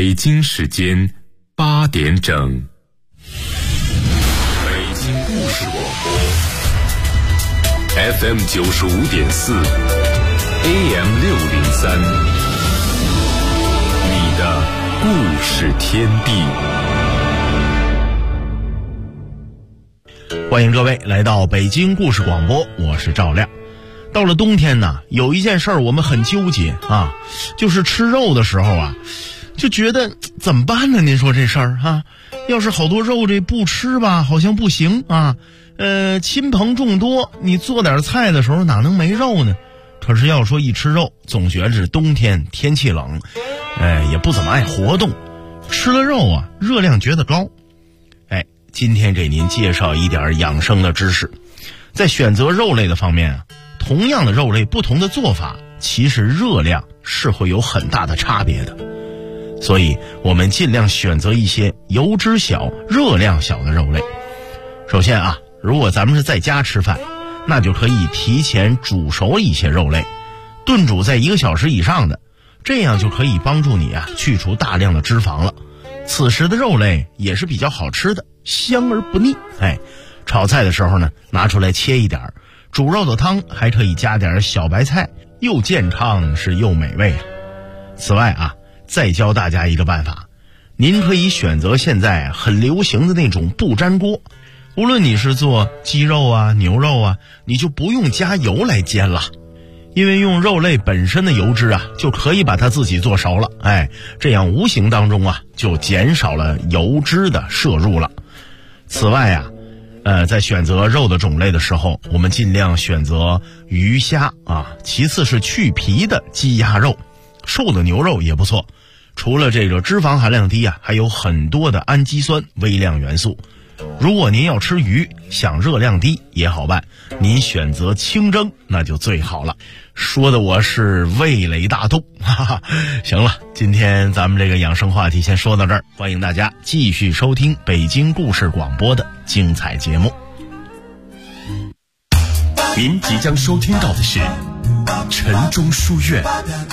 北京时间8点整，北京故事广播 FM 95.4 AM 603，你的故事天地。 欢迎各位来到北京故事广播，我是赵亮。到了冬天呢，有一件事儿我们很纠结啊，就是吃肉的时候啊，就觉得怎么办呢？您说这事儿啊，要是好多肉这不吃吧，好像不行啊。亲朋众多，你做点菜的时候哪能没肉呢？可是要说一吃肉，总觉着冬天天气冷，也不怎么爱活动，吃了肉啊，热量觉得高。今天给您介绍一点养生的知识。在选择肉类的方面啊，同样的肉类不同的做法，其实热量是会有很大的差别的。所以我们尽量选择一些油脂小、热量小的肉类。首先啊，如果咱们是在家吃饭，那就可以提前煮熟一些肉类，炖煮在1个小时以上的，这样就可以帮助你啊去除大量的脂肪了。此时的肉类也是比较好吃的，香而不腻。炒菜的时候呢，拿出来切一点，煮肉的汤还可以加点小白菜，又健康是又美味。此外啊，再教大家一个办法，您可以选择现在很流行的那种不粘锅，无论你是做鸡肉啊、牛肉啊，你就不用加油来煎了。因为用肉类本身的油脂啊，就可以把它自己做熟了，这样无形当中啊，就减少了油脂的摄入了。此外啊，在选择肉的种类的时候，我们尽量选择鱼虾啊，其次是去皮的鸡鸭肉，瘦的牛肉也不错。除了这个脂肪含量低啊，还有很多的氨基酸微量元素。如果您要吃鱼，想热量低也好办，您选择清蒸那就最好了。说的我是味蕾大动，行了，今天咱们这个养生话题先说到这儿，欢迎大家继续收听北京故事广播的精彩节目。 您即将收听到的是晨钟书院。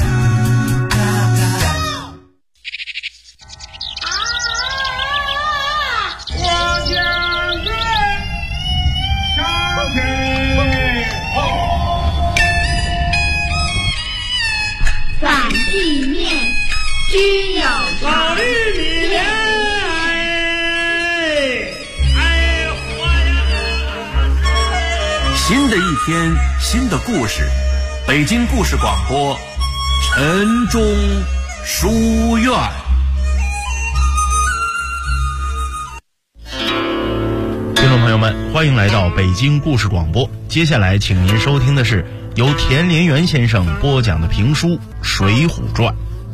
地面均有老玉米莲， 新的一天，新的故事，北京故事广播，晨钟书院。 听众朋友们，欢迎来到北京故事广播。接下来请您收听的是由田连元先生播讲的评书《水浒传》。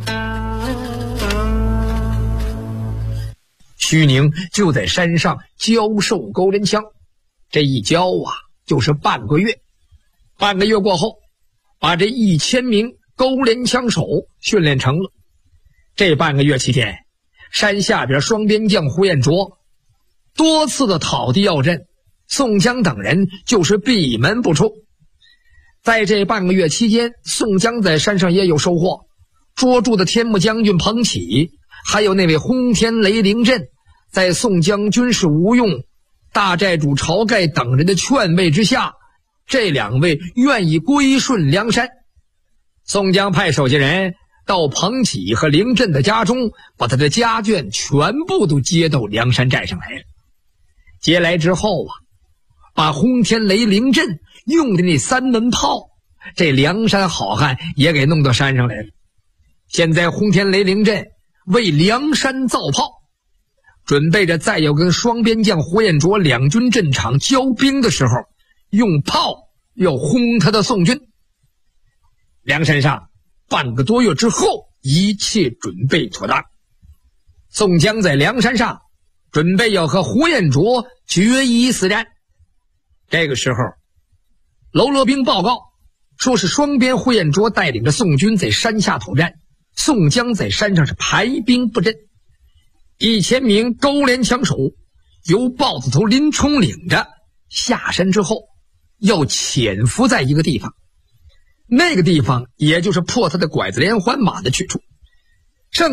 虚宁就在山上教授勾人枪，这一教啊，就是半个月。半个月过后，把这1000名勾连枪手训练成了。这半个月期间，山下边双边将胡彦卓多次的讨敌要阵，宋江等人就是闭门不出。在这半个月期间，宋江在山上也有收获，捉住的天目将军彭起，还有那位轰天雷凌阵，在宋江军事无用、大寨主晁盖等人的劝慰之下，这2位愿意归顺梁山。宋江派手下人到彭起和凌阵的家中，把他的家眷全部都接到梁山寨上来了。接来之后啊，把轰天雷凌阵用的那3门炮，这梁山好汉也给弄到山上来了。现在轰天雷凌阵为梁山造炮，准备着再要跟双边将胡彦卓两军阵场交兵的时候，用炮要轰他的宋军。梁山上半个多月之后，一切准备妥当。宋江在梁山上准备要和胡彦卓决一死战。这个时候，喽啰兵报告说是双边胡彦卓带领着宋军在山下讨战，宋江在山上是排兵布阵。1000名勾连枪手由豹子头林冲领着下山之后，要潜伏在一个地方，那个地方也就是破他的拐子连环马的去处。剩下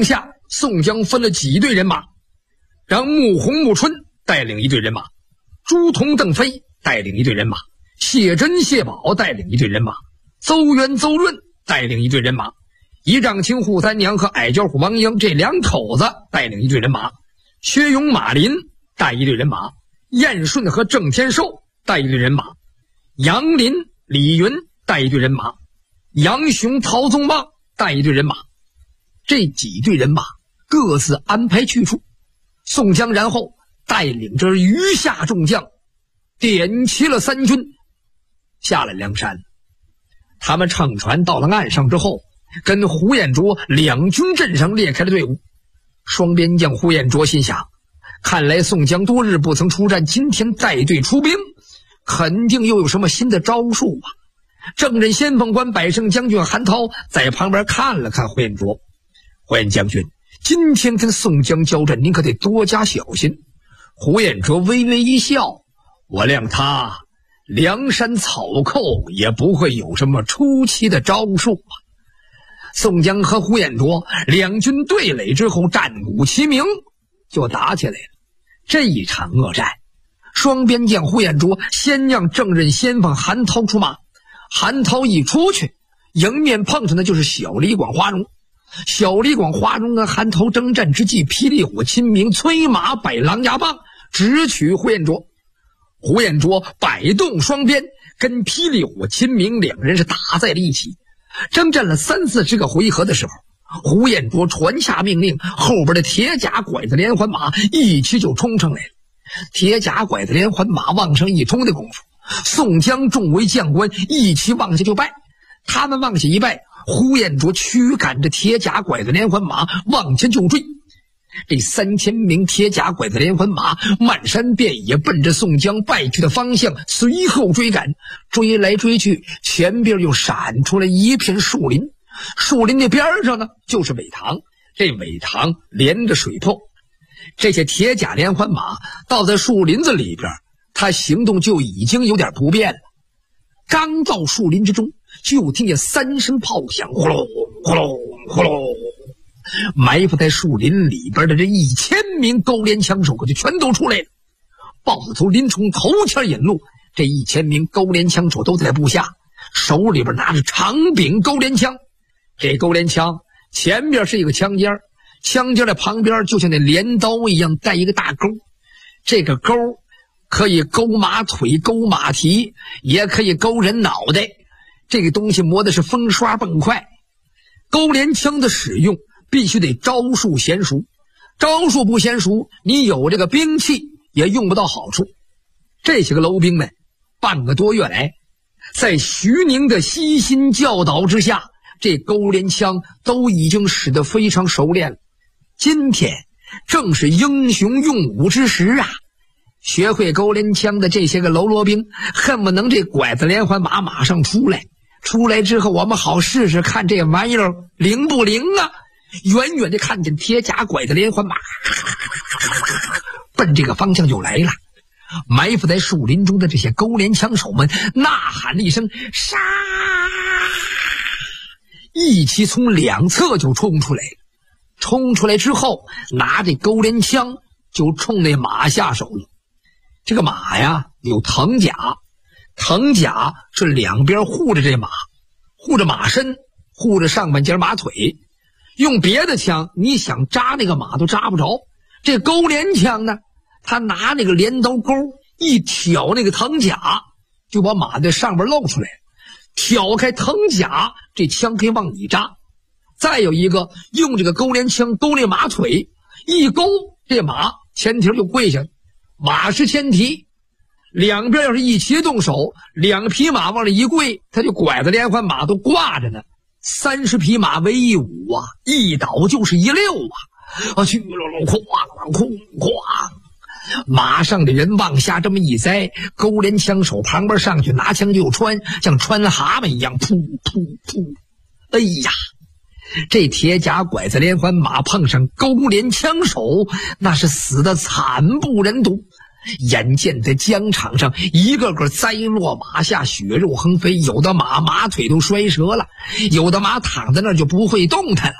宋江分了几队人马，让穆弘、穆春带领一队人马，朱仝、邓飞带领一队人马，谢珍、谢宝带领一队人马，邹元、邹润带领一队人马，仪仗卿扈三娘和矮脚虎王英这两口子带领一队人马，薛勇、马林带一队人马，燕顺和郑天寿带一队人马，杨林、李云带一队人马，杨雄、曹宗旺带一队人马。这几队人马各自安排去处，宋江然后带领着余下众将点齐了三军，下了梁山。他们乘船到了岸上之后，跟呼延灼两军阵上列开了队伍。双边将呼延灼心想，看来宋江多日不曾出战，今天带队出兵，肯定又有什么新的招数啊。正任先锋官百胜将军韩涛在旁边看了看呼延灼，呼延将军，今天跟宋江交战，您可得多加小心。呼延灼微微一笑，我谅他梁山草寇也不会有什么出奇的招数啊。宋江和呼延灼两军对垒之后，战鼓齐鸣，就打起来了。这一场恶战，双边将呼延灼先让正任先锋韩涛出马，韩涛一出去，迎面碰上的就是小李广花荣。小李广花荣跟韩涛征战之际，霹雳虎秦明催马摆狼牙棒，直取呼延灼。呼延灼摆动双鞭，跟霹雳虎秦明两人是打在了一起。征战了30-40个回合的时候，呼延灼传下命令，后边的铁甲拐子连环马一起就冲上来了。铁甲拐子连环马往上一冲的功夫，宋江众位将官一起往下就拜。他们往下一拜，呼延灼驱赶着铁甲拐子连环马往前就追。这3000名铁甲拐子连环马漫山遍野奔着宋江败去的方向随后追赶，追来追去，前边又闪出来一片树林，树林的边上呢就是苇塘，这苇塘连着水泊。这些铁甲连环马到在树林子里边，他行动就已经有点不便了。刚到树林之中，就听见3声炮响，呼噜呼噜呼噜，埋伏在树林里边的这1000名勾连枪手可就全都出来了。豹子头林冲头前引路，这1000名勾连枪手都在部下，手里边拿着长柄勾连枪。这勾连枪前边是一个枪尖，枪尖的旁边就像那镰刀一样带一个大钩，这个钩可以勾马腿、勾马蹄，也可以勾人脑袋。这个东西磨的是风刷蹦快。勾连枪的使用必须得招数娴熟，招数不娴熟，你有这个兵器也用不到好处。这些个楼兵们半个多月来，在徐宁的悉心教导之下，这勾连枪都已经使得非常熟练了。今天正是英雄用武之时啊！学会勾连枪的这些个喽啰兵，恨不能这拐子连环马马上出来。出来之后，我们好试试看这玩意儿灵不灵啊！远远的看见铁甲拐子连环马奔这个方向就来了。埋伏在树林中的这些勾连枪手们呐喊了一声杀，一起从两侧就冲出来了。冲出来之后，拿着勾连枪就冲那马下手了。这个马呀有藤甲，藤甲是两边护着这马，护着马身，护着上半截马腿。用别的枪你想扎那个马都扎不着，这勾连枪呢，他拿那个镰刀钩一挑那个藤甲，就把马在上边露出来，挑开藤甲，这枪可以往里扎。再有一个用这个勾连枪勾那马腿，一勾这马前蹄就跪下了，马是前蹄，两边要是一起动手，两匹马往里一跪，他就拐子连环马都挂着呢。30匹马为一舞啊，一倒就是一溜啊，去了哐哐哐，马上的人往下这么一栽，勾连枪手旁边上去拿枪就穿，像穿蛤蟆一样，噗噗噗！哎呀，这铁甲拐子连环马碰上勾连枪手，那是死得惨不忍睹。眼见在疆场上一个个栽落马下，血肉横飞，有的马腿都摔折了，有的马躺在那儿就不会动弹了。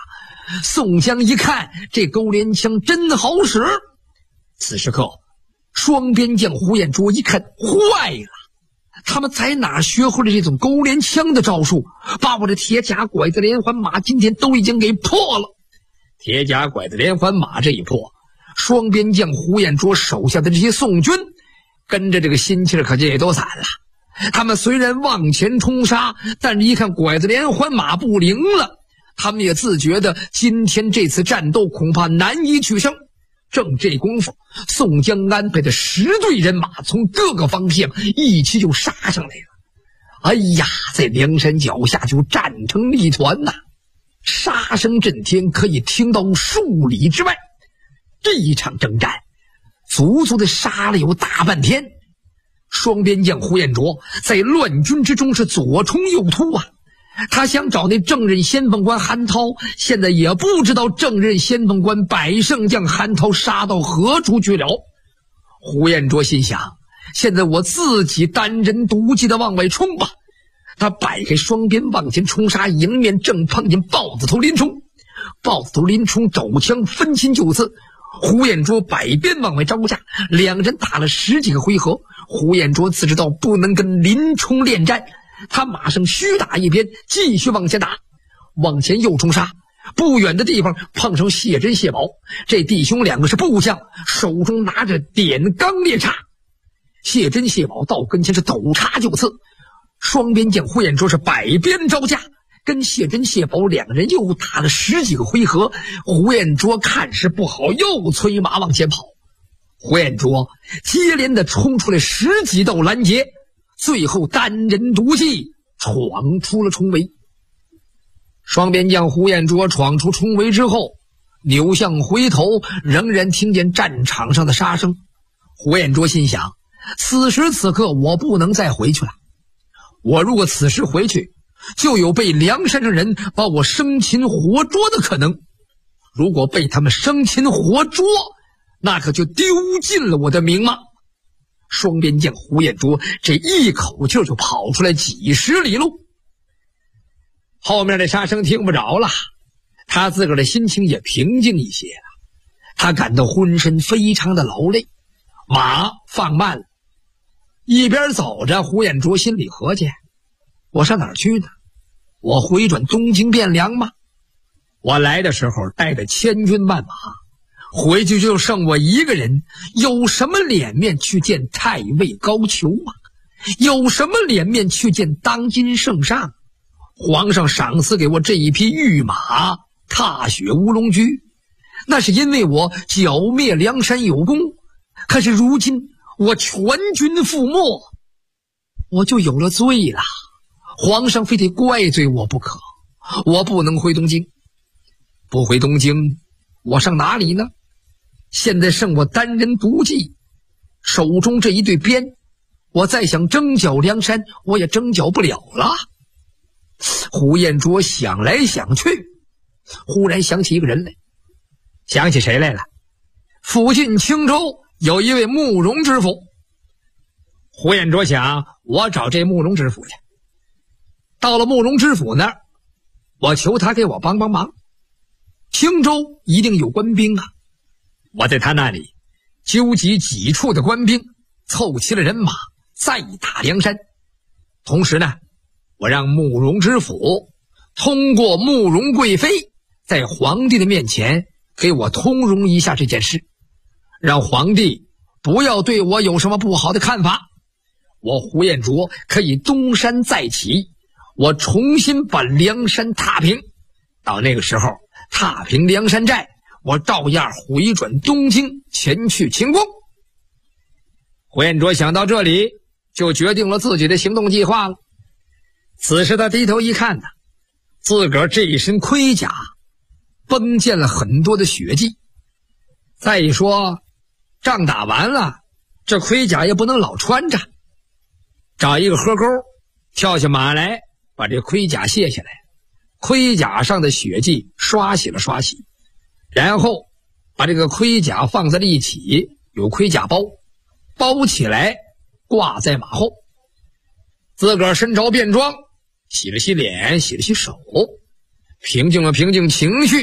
宋江一看，这钩镰枪真好使。此时刻，双边将呼延灼一看，坏了，他们在哪学会了这种钩镰枪的招数，把我的铁甲拐子连环马今天都已经给破了。铁甲拐子连环马这一破，双边将呼延灼手下的这些宋军跟着这个心气儿可就也都散了。他们虽然往前冲杀，但是一看拐子连环马不灵了，他们也自觉得今天这次战斗恐怕难以取胜。正这功夫，宋江安排的10队人马从各个方向一起就杀上来了。哎呀，在梁山脚下就战成一团呐，杀声震天，可以听到数里之外。这一场征战足足的杀了有大半天。双边将呼延灼在乱军之中是左冲右突啊，他想找那正任先锋官韩涛，现在也不知道正任先锋官百胜将韩涛杀到何处去了。呼延灼心想，现在我自己单人独骑的往外冲吧。他摆开双鞭往前冲杀，迎面正碰见豹子头林冲。豹子头林冲肘枪分心就刺，呼延灼摆鞭往外招架，两人打了10几个回合。呼延灼自知道不能跟林冲恋战，他马上虚打一鞭，继续往前打。往前又冲杀，不远的地方碰上谢珍谢宝，这弟兄两个是部将，手中拿着点钢猎叉。谢珍谢宝到跟前是抖叉就刺，双边将呼延灼是摆鞭招架，跟谢珍谢宝两个人又打了10几个回合。呼延灼看势不好，又催马往前跑。呼延灼接连的冲出来10几道拦截，最后单人独骑闯出了重围。双边将呼延灼闯出重围之后，扭向回头，仍然听见战场上的杀声。呼延灼心想，此时此刻我不能再回去了，我如果此时回去，就有被梁山上人把我生擒活捉的可能。如果被他们生擒活捉，那可就丢尽了我的名吗？双边将呼延灼这一口气就跑出来几10里路。后面的杀声听不着了，他自个儿的心情也平静一些了。他感到浑身非常的劳累，马放慢了。一边走着，呼延灼心里合计，我上哪儿去呢？我回转东京汴梁吗？我来的时候带着千军万马，回去就剩我一个人，有什么脸面去见太尉高俅啊？有什么脸面去见当今圣上？皇上赏赐给我这一匹御马，踏雪乌龙驹，那是因为我剿灭梁山有功。可是如今我全军覆没，我就有了罪了。皇上非得怪罪我不可，我不能回东京。不回东京，我上哪里呢？现在剩我单人独骑，手中这一对鞭，我再想征剿梁山，我也征剿不了了。呼延灼想来想去，忽然想起一个人来。想起谁来了？附近青州有一位慕容知府。呼延灼想，我找这慕容知府去。到了慕容知府那儿，我求他给我帮帮忙。青州一定有官兵啊，我在他那里纠集几处的官兵，凑齐了人马，再打梁山。同时呢，我让慕容知府通过慕容贵妃在皇帝的面前给我通融一下这件事，让皇帝不要对我有什么不好的看法。我呼延灼可以东山再起，我重新把梁山踏平。到那个时候，踏平梁山寨，我照样回转东京，前去秦宫。呼延灼想到这里，就决定了自己的行动计划了。此时他低头一看呢，自个儿这一身盔甲崩见了很多的血迹。再一说，仗打完了，这盔甲也不能老穿着，找一个河沟，跳下马来，把这盔甲卸下来，盔甲上的血迹刷洗了刷洗，然后把这个盔甲放在了一起，有盔甲包，包起来挂在马后。自个儿身着便装，洗了洗脸，洗了洗手，平静了平静情绪，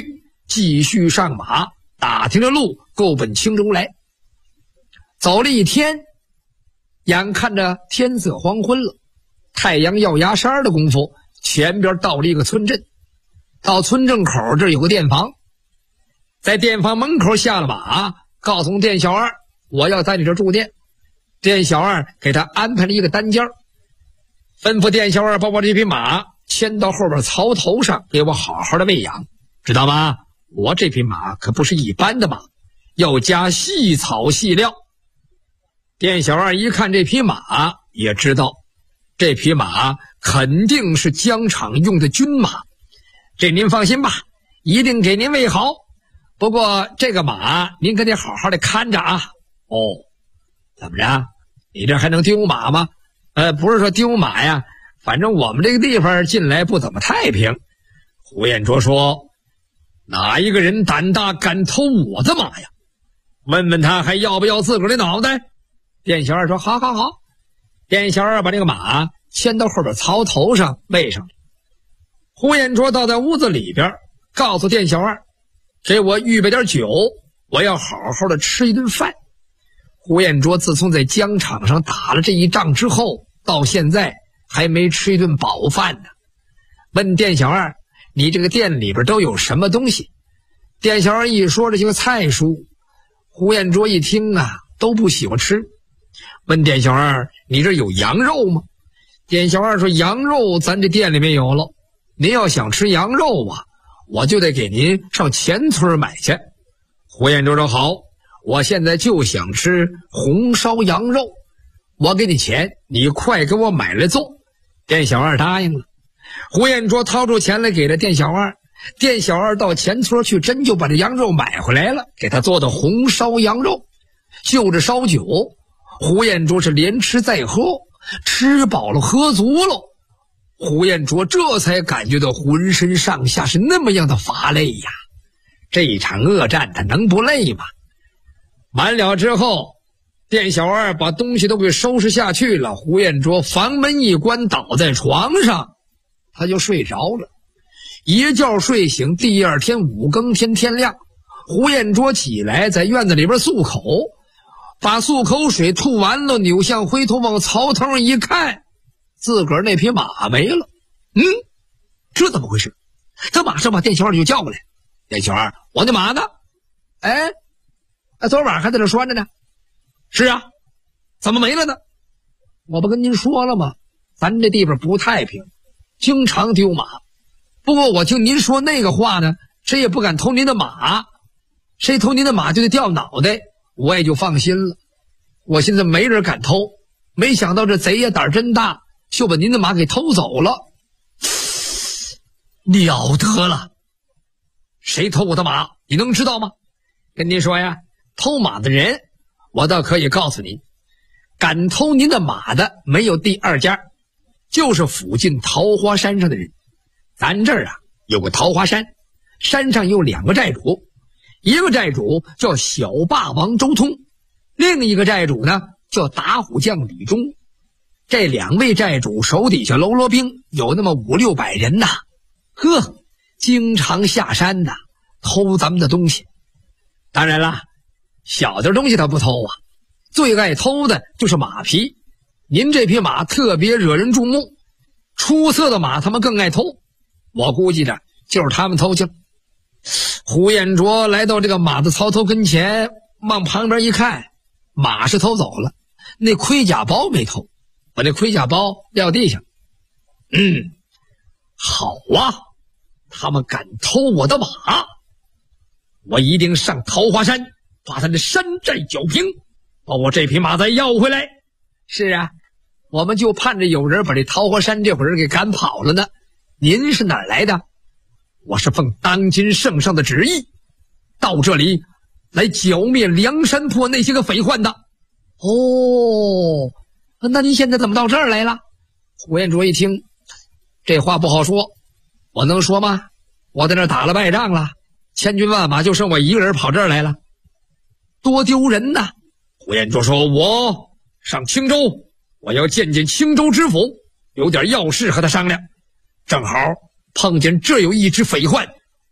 继续上马，打听着路，够奔青州来。走了一天，眼看着天色黄昏了，太阳要压山的功夫，前边到了一个村镇。到村镇口这有个店房，在店房门口下了马，告诉店小二我要在你这住店。店小二给他安排了一个单间，吩咐店小二把我这匹马牵到后边槽头上，给我好好的喂养，知道吗？我这匹马可不是一般的马，要加细草细料。店小二一看这匹马，也知道这匹马肯定是疆场用的军马，这您放心吧，一定给您喂好。不过这个马您可得好好的看着啊。哦，怎么着？你这还能丢马吗？不是说丢马呀，反正我们这个地方近来不怎么太平。胡彦卓说，哪一个人胆大敢偷我的马呀？问问他还要不要自个儿的脑袋？店小二说好好好。店小二把这个马牵到后边槽头上喂上了。胡彦卓倒在屋子里边，告诉店小二，给我预备点酒，我要好好的吃一顿饭。胡彦卓自从在疆场上打了这一仗之后，到现在还没吃一顿饱饭呢。问店小二，你这个店里边都有什么东西？店小二一说这些个菜蔬，胡彦卓一听啊，都不喜欢吃。问店小二，你这有羊肉吗？店小二说，羊肉咱这店里面有了，您要想吃羊肉啊，我就得给您上前村买去。胡彦卓说好，我现在就想吃红烧羊肉，我给你钱，你快给我买来做。店小二答应了。胡彦卓掏出钱来给了店小二，店小二到前村去，真就把这羊肉买回来了，给他做的红烧羊肉。就着烧酒，胡彦卓是连吃再喝，吃饱了喝足了，胡彦卓这才感觉到浑身上下是那么样的乏累呀。这一场恶战他能不累吗？完了之后，店小二把东西都给收拾下去了，胡彦卓房门一关，倒在床上，他就睡着了。一觉睡醒，第二天5更天天亮，胡彦卓起来在院子里边漱口，把漱口水吐完了，扭向回头往槽头上一看，自个儿那匹马没了。这怎么回事？他马上把店小二就叫过来。店小二，我的马呢？昨晚还在这拴着呢。是啊，怎么没了呢？我不跟您说了吗？咱这地方不太平，经常丢马。不过我听您说那个话呢，谁也不敢偷您的马，谁偷您的马就得掉脑袋，我也就放心了。我现在没人敢偷，没想到这贼呀胆真大，就把您的马给偷走了。了得了！谁偷我的马你能知道吗？跟您说呀，偷马的人我倒可以告诉您，敢偷您的马的没有第二家，就是附近桃花山上的人。咱这儿啊有个桃花山，山上有2个寨主，一个寨主叫小霸王周通，另一个寨主呢叫打虎将李忠。这2位寨主手底下喽啰兵有那么500-600人呐，经常下山呐偷咱们的东西。当然了，小点东西他不偷啊，最爱偷的就是马皮。您这匹马特别惹人注目，出色的马他们更爱偷，我估计着就是他们偷去了。胡彦卓来到这个马的槽头跟前，往旁边一看，马是偷走了，那盔甲包没偷，把那盔甲包撂地上。好啊，他们敢偷我的马，我一定上桃花山把他的山寨剿平，把我这匹马再要回来。是啊，我们就盼着有人把这桃花山这伙人给赶跑了呢。您是哪儿来的？我是奉当今圣上的旨意，到这里来剿灭梁山泊那些个匪患的。哦，那您现在怎么到这儿来了？胡彦卓一听，这话不好说，我能说吗？我在那儿打了败仗了，千军万马就剩我一个人跑这儿来了，多丢人呐！胡彦卓说，我上青州，我要见见青州知府，有点要事和他商量，正好碰见这有一支匪患，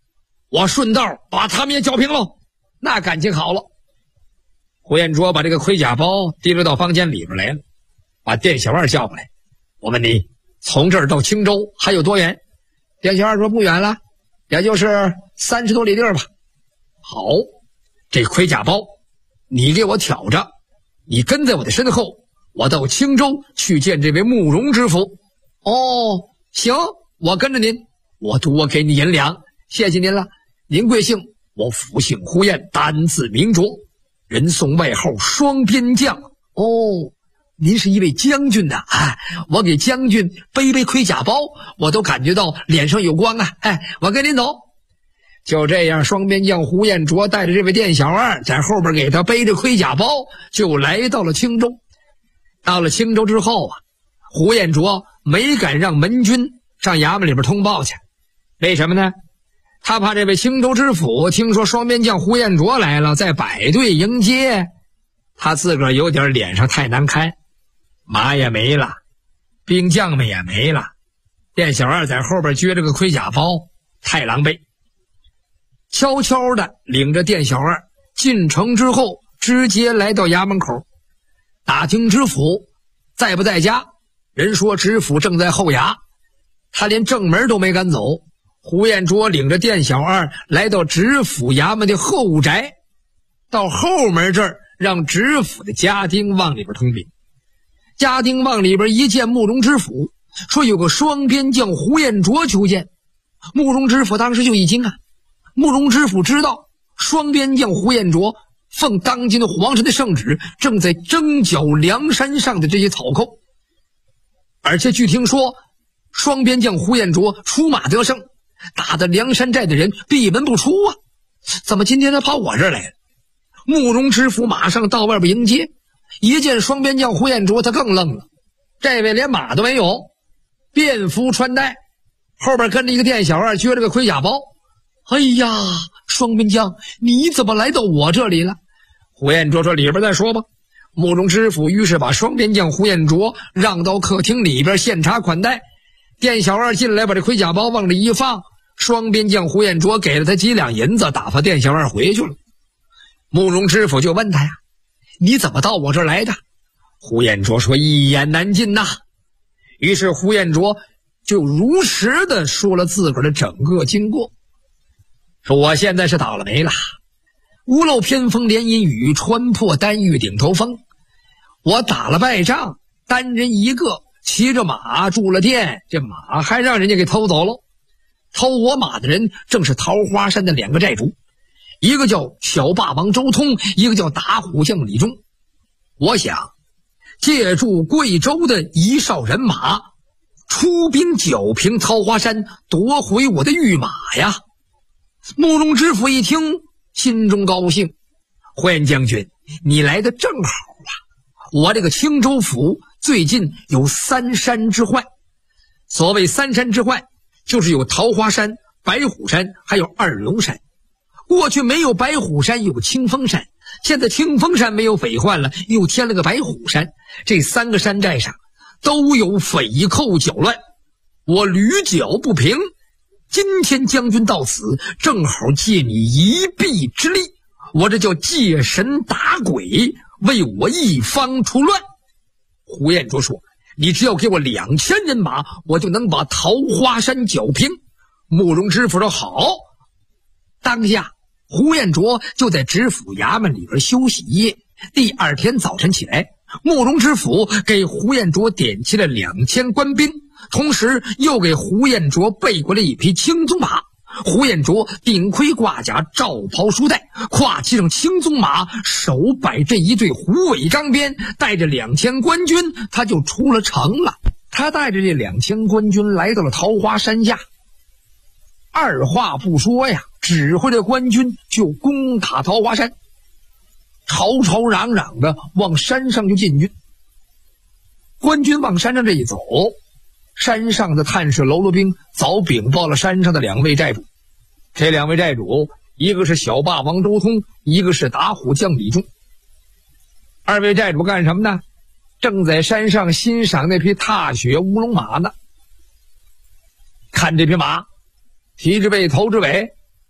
我顺道把他们也剿平喽。那感情好了。胡彦卓把这个盔甲包提溜到房间里边来了，把店小二叫过来。我问你，从这儿到青州还有多远？店小二说不远了，也就是30多里地儿吧。好，这盔甲包你给我挑着，你跟在我的身后，我到青州去见这位慕容知府。哦，行，我跟着您，我多给你银两，谢谢您了。您贵姓？我福姓胡彦，单字明卓，人送外号双边将。哦，您是一位将军呐，我给将军背背盔甲包，我都感觉到脸上有光啊。我跟您走。就这样，双边将胡彦卓带着这位店小二在后边给他背着盔甲包，就来到了青州。到了青州之后啊，胡彦卓没敢让门军上衙门里边通报去。为什么呢？他怕这位青州知府听说双边将胡彦卓来了，再摆队迎接，他自个儿有点脸上太难看，马也没了，兵将们也没了，店小二在后边撅着个盔甲包，太狼狈。悄悄地领着店小二进城之后，直接来到衙门口，打听知府在不在家。人说知府正在后衙，他连正门都没敢走。胡彦卓领着店小二来到知府衙门的后宅，到后门这儿让知府的家丁往里边通禀。家丁往里边一见慕容知府，说有个双边将胡彦卓求见。慕容知府当时就一惊啊。慕容知府知道双边将胡彦卓奉当今的皇上的圣旨，正在征剿梁山上的这些草寇，而且据听说双边将胡彦卓出马得胜，打得梁山寨的人闭门不出啊！怎么今天他跑我这儿来了？慕容知府马上到外边迎接，一见双边将胡彦卓，他更愣了。这位连马都没有，便服穿戴，后边跟着一个店小二撅着个盔甲包。哎呀，双边将，你怎么来到我这里了？胡彦卓说：“里边再说吧。”慕容知府于是把双边将胡彦卓让到客厅里边献茶款待。店小二进来，把这盔甲包往里一放，双边将胡彦卓给了他几两银子，打发店小二回去了。慕容知府就问他呀：“你怎么到我这儿来的？”胡彦卓说：“一言难尽呐。”于是胡彦卓就如实的说了自个儿的整个经过，说：“我现在是倒了霉了，屋漏偏逢连阴雨，穿破单玉顶头风。我打了败仗，单人一个，骑着马住了店，这马还让人家给偷走了。偷我马的人正是桃花山的2个寨主，一个叫小霸王周通，一个叫打虎将李忠。我想借助贵州的一哨人马，出兵剿平桃花山，夺回我的御马呀。”慕容知府一听，心中高兴：“胡彦将军，你来的正好啊！我这个青州府最近有3山之患。所谓3山之患，就是有桃花山、白虎山，还有二龙山。过去没有白虎山，有清风山，现在清风山没有匪患了，又添了个白虎山。这3个山寨上都有匪寇搅乱，我屡剿不平。今天将军到此，正好借你一臂之力，我这叫借神打鬼，为我一方除乱。”胡彦卓说：“你只要给我2000人马，我就能把桃花山剿平。”慕容知府说：“好。”当下胡彦卓就在知府衙门里边休息一夜。第2天早晨起来，慕容知府给胡彦卓点齐了2000官兵，同时又给胡彦卓备过了一匹青鬃马。胡彦卓顶盔挂甲，罩袍束带，跨骑上青鬃马，手摆这一对虎尾钢鞭，带着2000官军，他就出了城了。他带着这2000官军来到了桃花山下，二话不说呀，指挥着官军就攻打桃花山，吵吵嚷嚷的往山上就进军。官军往山上这一走，山上的探视喽啰兵早禀报了山上的2位寨主。这2位寨主，一个是小霸王周通，一个是打虎将李忠。2位寨主干什么呢？正在山上欣赏那匹踏雪乌龙马呢。看这匹马，蹄之背头之尾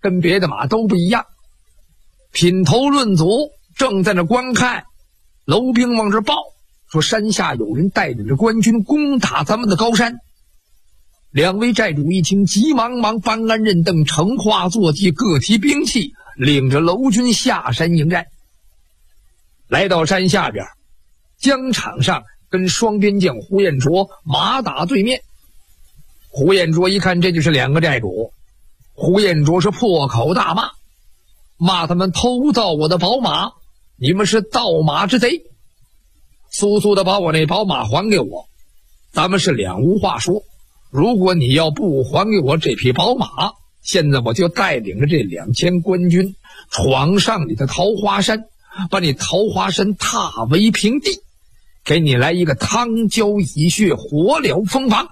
跟别的马都不一样。品头论足，正在那观看，楼兵往这报说山下有人带领着官军攻打咱们的高山。两位寨主一听，急忙搬鞍认镫，乘化坐骑，各提兵器，领着楼军下山迎战。来到山下边，疆场上跟双边将胡彦卓马打对面。胡彦卓一看这就是两个寨主，胡彦卓是破口大骂，骂他们偷盗我的宝马，你们是盗马之贼，速速的把我那宝马还给我，咱们是两无话说。如果你要不还给我这匹宝马，现在我就带领着这2000官军闯上你的桃花山，把你桃花山踏为平地，给你来一个汤浇以血，火燎风房。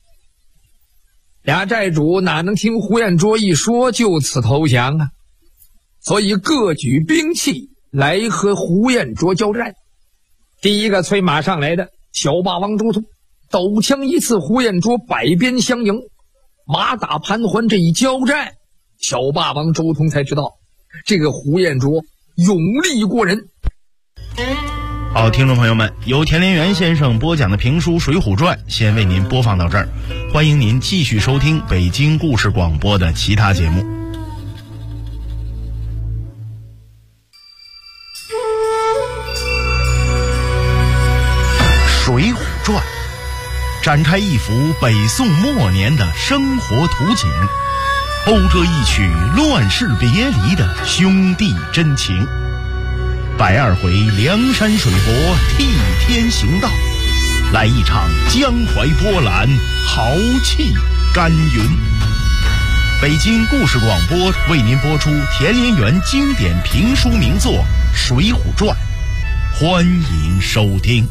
俩寨主哪能听胡彦卓一说就此投降啊？所以各举兵器来和胡彦卓交战。第一个催马上来的小霸王周通，抖枪一刺，胡彦卓百鞭相迎，马打盘桓。这一交战，小霸王周通才知道这个胡彦卓勇力过人。 好，听众朋友们，由田连元先生播讲的评书《水浒传》先为您播放到这儿，欢迎您继续收听北京故事广播的其他节目。《水浒传》展开一幅北宋末年的生活图景，讴歌一曲乱世别离的兄弟真情。120回梁山水泊替天行道，来一场江淮波澜，豪气干云。北京故事广播为您播出田连元经典评书名作《水浒传》，欢迎收听。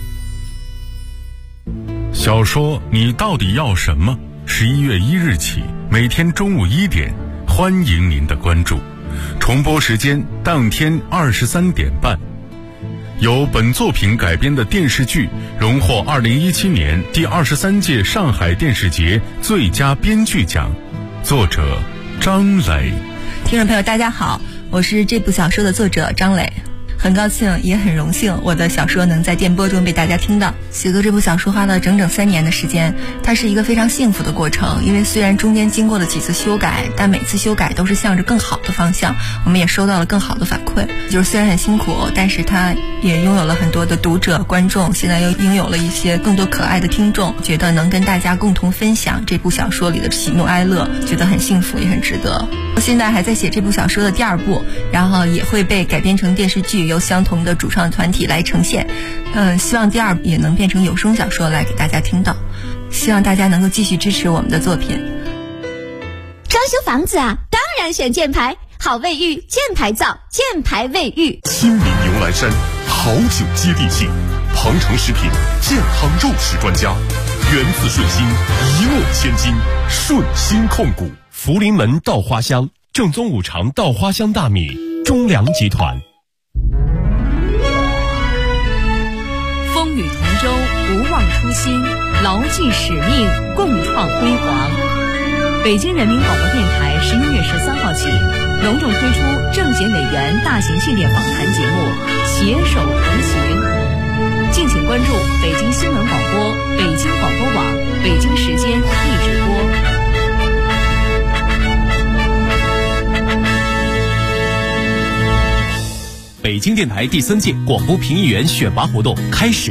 小说《你到底要什么》11月1日起，每天中午1点，欢迎您的关注。重播时间当天23点半。由本作品改编的电视剧荣获2017年第23届上海电视节最佳编剧奖，作者张磊。 听众朋友大家好，我是这部小说的作者张磊，很高兴也很荣幸我的小说能在电波中被大家听到。写作这部小说花了整整3年的时间，它是一个非常幸福的过程，因为虽然中间经过了几次修改，但每次修改都是向着更好的方向，我们也收到了更好的反馈。就是虽然很辛苦，但是它也拥有了很多的读者观众，现在又拥有了一些更多可爱的听众，觉得能跟大家共同分享这部小说里的喜怒哀乐，觉得很幸福也很值得。我现在还在写这部小说的第2部，然后也会被改编成电视剧，由相同的主创团体来呈现。希望第2部也能变成有声小说来给大家听到，希望大家能够继续支持我们的作品。 装修房子啊，当然选箭牌，好卫浴，箭牌造，箭牌卫浴。 亲民牛栏山，好酒接地气，鹏程食品健康肉食专家，源自顺心，一诺千金，顺心控股。福临门稻花香，正宗5常稻花香大米，中粮集团。 风雨同舟，不忘初心，牢记使命，共创辉煌。北京人民广播电台11月13号起，隆重推出政协委员大型系列访谈节目《携手同行》，敬请关注北京新闻广播、北京广播网、北京时间一直播。 北京电台第3届广播评议员选拔活动开始。